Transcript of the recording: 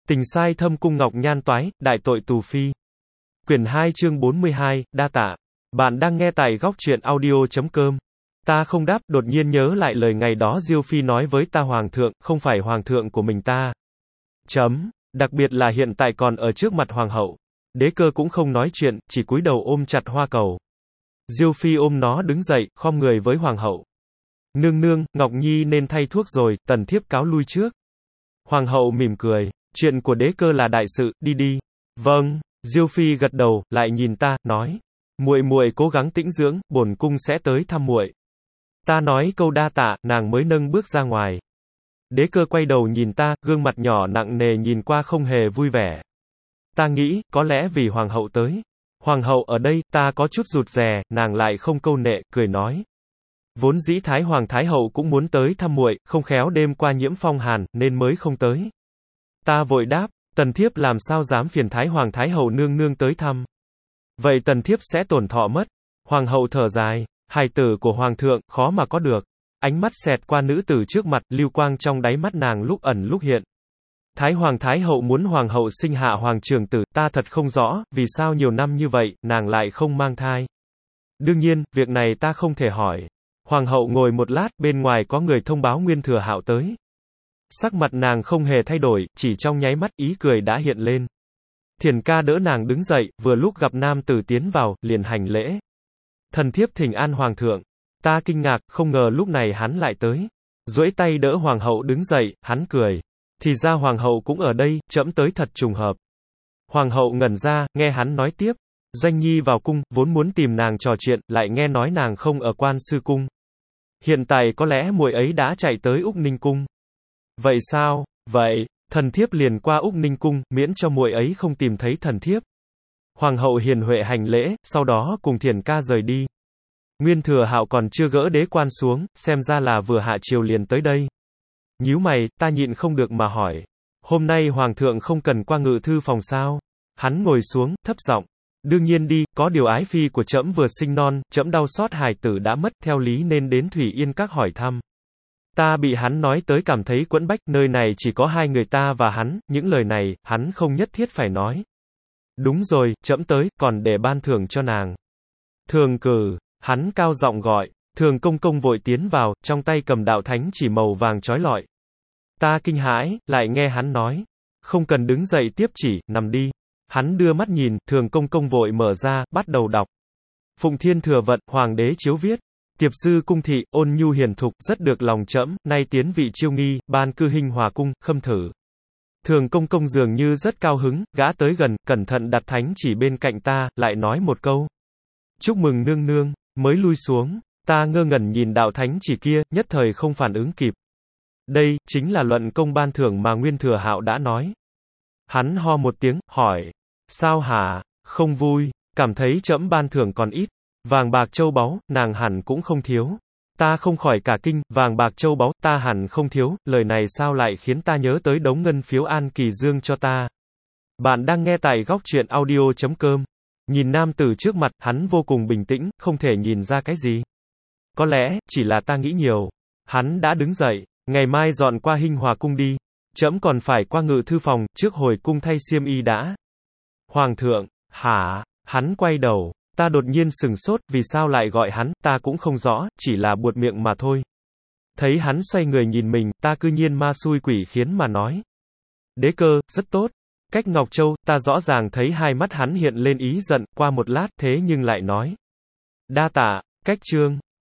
Tình sai thâm cung ngọc nhan toái, đại tội tù phi. Quyển 2 chương 42, đa tạ. Bạn đang nghe tại góc truyện audio.com. Ta không đáp, đột nhiên nhớ lại lời ngày đó Diêu Phi nói với ta hoàng thượng, không phải hoàng thượng của mình ta. Đặc biệt là hiện tại còn ở trước mặt hoàng hậu. Đế Cơ cũng không nói chuyện, chỉ cúi đầu ôm chặt hoa cầu. Diêu Phi ôm nó đứng dậy, khom người với hoàng hậu. Nương nương, Ngọc Nhi nên thay thuốc rồi, tần thiếp cáo lui trước. Hoàng hậu mỉm cười, chuyện của Đế Cơ là đại sự, đi đi. Vâng. Diêu Phi gật đầu, lại nhìn ta, nói, muội muội cố gắng tĩnh dưỡng, bổn cung sẽ tới thăm muội. Ta nói câu đa tạ, nàng mới nâng bước ra ngoài. Đế Cơ quay đầu nhìn ta, gương mặt nhỏ nặng nề nhìn qua không hề vui vẻ. Ta nghĩ, có lẽ vì hoàng hậu tới. Hoàng hậu ở đây, ta có chút rụt rè, nàng lại không câu nệ, cười nói. Vốn dĩ Thái Hoàng Thái Hậu cũng muốn tới thăm muội, không khéo đêm qua nhiễm phong hàn, nên mới không tới. Ta vội đáp, tần thiếp làm sao dám phiền Thái Hoàng Thái Hậu nương nương tới thăm. Vậy tần thiếp sẽ tổn thọ mất. Hoàng hậu thở dài, hài tử của hoàng thượng, khó mà có được. Ánh mắt xẹt qua nữ tử trước mặt, lưu quang trong đáy mắt nàng lúc ẩn lúc hiện. Thái Hoàng Thái Hậu muốn hoàng hậu sinh hạ hoàng trưởng tử, ta thật không rõ, vì sao nhiều năm như vậy, nàng lại không mang thai. Đương nhiên, việc này ta không thể hỏi. Hoàng hậu ngồi một lát, bên ngoài có người thông báo Nguyên Thừa Hạo tới. Sắc mặt nàng không hề thay đổi, chỉ trong nháy mắt ý cười đã hiện lên. Thiền ca đỡ nàng đứng dậy, vừa lúc gặp nam tử tiến vào, liền hành lễ. Thần thiếp thỉnh an hoàng thượng. Ta kinh ngạc, không ngờ lúc này hắn lại tới. Duỗi tay đỡ hoàng hậu đứng dậy, hắn cười. Thì ra hoàng hậu cũng ở đây, trẫm tới thật trùng hợp. Hoàng hậu ngẩn ra, nghe hắn nói tiếp. Doanh Nhi vào cung, vốn muốn tìm nàng trò chuyện, lại nghe nói nàng không ở Quan Sư cung. Hiện tại có lẽ muội ấy đã chạy tới Úc Ninh cung. Vậy sao? Vậy, thần thiếp liền qua Úc Ninh cung, miễn cho muội ấy không tìm thấy thần thiếp. Hoàng hậu hiền huệ hành lễ, sau đó cùng Thiền ca rời đi. Nguyên Thừa Hạo còn chưa gỡ đế quan xuống, xem ra là vừa hạ triều liền tới đây. Nhíu mày, ta nhịn không được mà hỏi. Hôm nay hoàng thượng không cần qua ngự thư phòng sao? Hắn ngồi xuống, thấp giọng. Đương nhiên đi, có điều ái phi của trẫm vừa sinh non, trẫm đau xót hài tử đã mất, theo lý nên đến Thủy Yên các hỏi thăm. Ta bị hắn nói tới cảm thấy quẫn bách, nơi này chỉ có hai người ta và hắn, những lời này, hắn không nhất thiết phải nói. Đúng rồi, trẫm tới, còn để ban thưởng cho nàng. Thường cử, hắn cao giọng gọi, Thường công công vội tiến vào, trong tay cầm đạo thánh chỉ màu vàng chói lọi. Ta kinh hãi, lại nghe hắn nói, không cần đứng dậy tiếp chỉ, nằm đi. Hắn đưa mắt nhìn, Thường công công vội mở ra, bắt đầu đọc. Phụng Thiên Thừa Vận, Hoàng đế chiếu viết. Tiệp sư cung thị, ôn nhu hiền thục, rất được lòng trẫm, nay tiến vị chiêu nghi, ban cư Hinh Hòa cung, khâm thử. Thường công công dường như rất cao hứng, gã tới gần, cẩn thận đặt thánh chỉ bên cạnh ta, lại nói một câu. Chúc mừng nương nương, mới lui xuống, ta ngơ ngẩn nhìn đạo thánh chỉ kia, nhất thời không phản ứng kịp. Đây, chính là luận công ban thưởng mà Nguyên Thừa Hạo đã nói. Hắn ho một tiếng, hỏi. Sao hả? Không vui, cảm thấy trẫm ban thưởng còn ít. Vàng bạc châu báu, nàng hẳn cũng không thiếu. Ta không khỏi cả kinh, vàng bạc châu báu, ta hẳn không thiếu, lời này sao lại khiến ta nhớ tới đống ngân phiếu An Kỳ Dương cho ta. Bạn đang nghe tại góc truyện audio.com. Nhìn nam tử trước mặt, hắn vô cùng bình tĩnh, không thể nhìn ra cái gì. Có lẽ, chỉ là ta nghĩ nhiều. Hắn đã đứng dậy, ngày mai dọn qua Hinh Hòa cung đi. Trẫm còn phải qua ngự thư phòng, trước hồi cung thay xiêm y đã. Hoàng thượng, hả? Hắn quay đầu. Ta đột nhiên sừng sốt, vì sao lại gọi hắn, ta cũng không rõ, chỉ là buột miệng mà thôi. Thấy hắn xoay người nhìn mình, ta cư nhiên ma xui quỷ khiến mà nói. Đế Cơ, rất tốt. Cách Ngọc Châu, ta rõ ràng thấy hai mắt hắn hiện lên ý giận, qua một lát thế nhưng lại nói. Đa tạ, cách chương.